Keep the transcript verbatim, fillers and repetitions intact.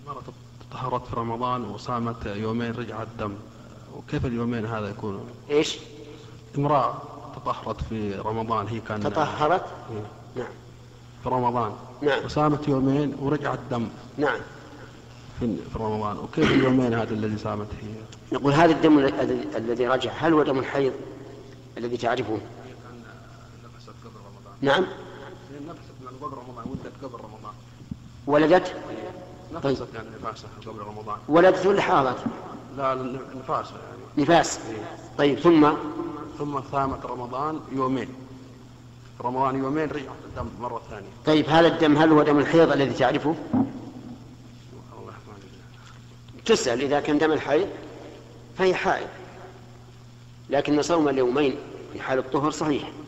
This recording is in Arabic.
مرة تطهرت في رمضان وصامت يومين رجع الدم، وكيف اليومين هذا يكون؟ إيش؟ امرأة تطهرت في رمضان، هي كان تطهرت؟ إيه؟ نعم. في رمضان. نعم. وصامت يومين ورجع الدم. نعم. في في رمضان، وكيف اليومين هذا الذي صامت فيه؟ نقول هذا الدم الذي رجع هل هو دم الحيض الذي تعرفه؟ نعم. نفست من قبل رمضان، ولدت قبل رمضان. ولدت؟ طيب. نفست يعني نفاسها قبل رمضان. ولدت ولا حاضت؟ لا نفاسها يعني. نفاس. طيب ثم؟ ثم صامت رمضان يومين. رمضان يومين رجعت الدم مرة ثانية. طيب هذا الدم هل هو دم الحيض الذي تعرفه؟ الله ما أدري. تسأل إذا كان دم الحيض فهي حائض، لكن صوم اليومين في حال الطهر صحيح.